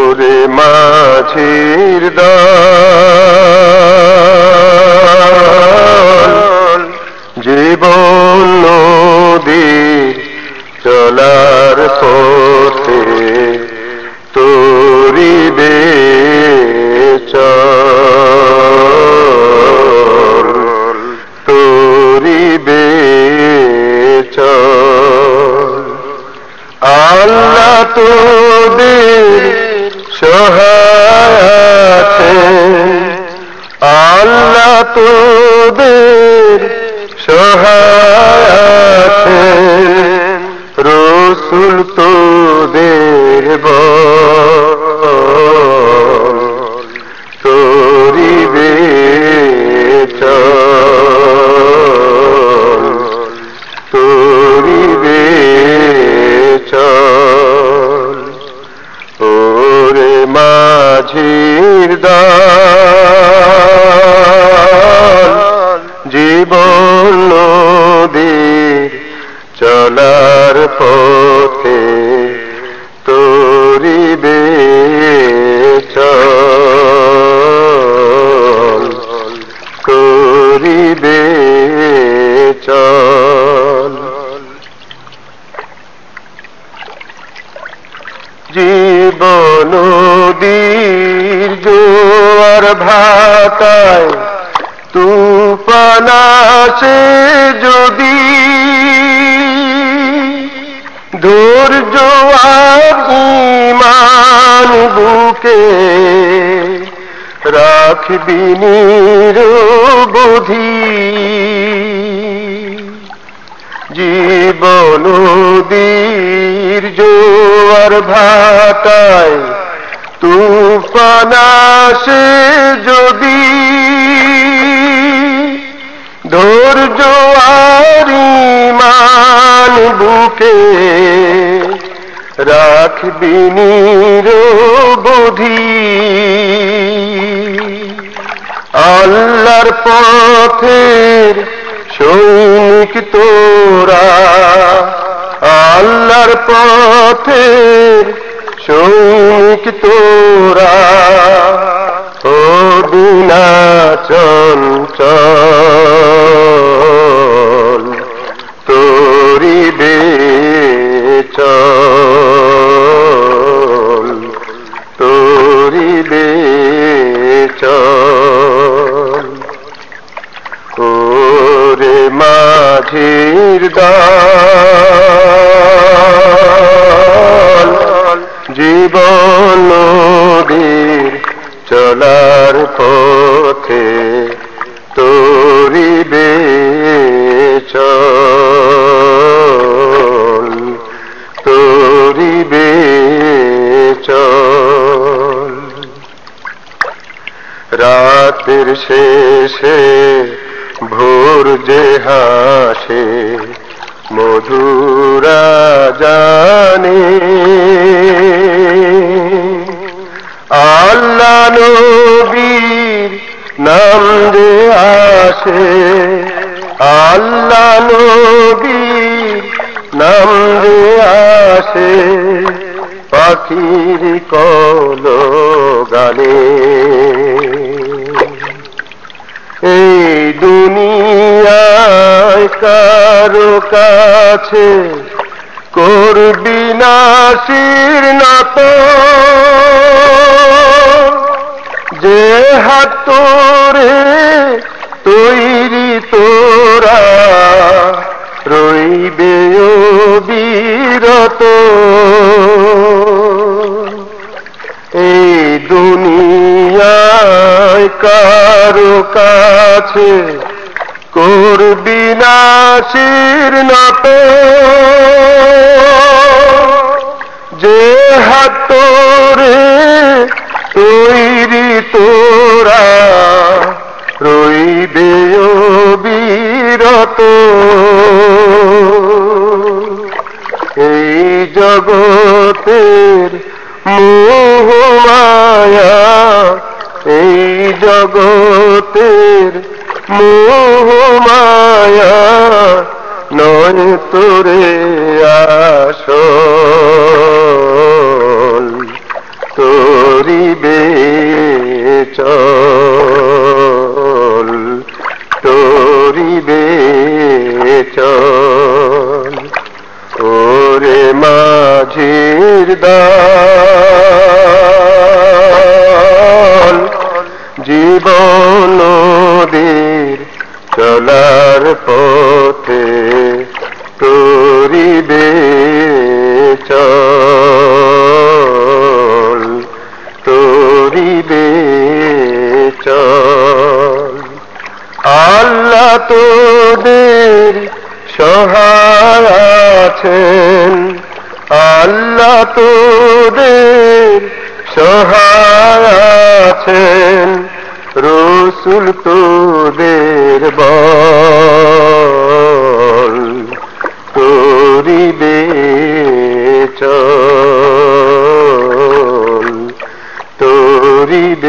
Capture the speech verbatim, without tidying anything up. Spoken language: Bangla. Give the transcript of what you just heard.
ওরে মাঝির দল জীবন নদীর চলার পথে তরিবে চল তরিবে চল আল্লাহ তোদের সহায় আছেন আল্লাহ তোদের সহায় আছেন রসুল তোদের বল তরিবে চল তরিবে চল ওরে মাঝির দল জীবন নদীর চলার পথে তরিবে চল তরিবে চল জীবন নদীর জোয়ার ভাটায় তুফান আসে যদি ধৈর্য আর ঈমান বুকে রাখবি নিরবধি জীবন নদীর জোয়ার ভাটায় তুফান আসে যদি ধৈর্য আর ঈমান বুকে রাখবি নিরবধি আল্লাহর পথের সৈনিক তোরা আল্লাহর পথের সৈনিক তোরা হবি না চঞ্চল তরিবে চল তরিবে চল ওরে মাঝির দল জীবন নদীর চলার পথে তরিবে চল তরিবে চল রাতের শেষে ভোর যে হাসে মধুরা জানে আল্লাহ নবীর নাম যে আসে আল্লাহ নবীর নাম যে আসে পাখির কল গানে এই দুনিয়ায় কারো কাছে করবি না শির নত যে হাত তোরে তৈরি তোরা রইবে অবিরত এই দুনিয়ায় কারো কাছে করবি না শির নত যে হাত তোরে তৈরি তোরা রইবে অবিরত এই জগতের মোহ মায়া এই জগতের মোহ মায়া নয় তোরে আসল তো ওরে মাঝির দল জীবন নদীর চলার পথে তরিবে চল তরিবে চল আল্লাহ তোদের সহায় আছেন আল্লাহ তোদের সহায় আছেন রসুল তোদের বল তরিবে চল তরিবে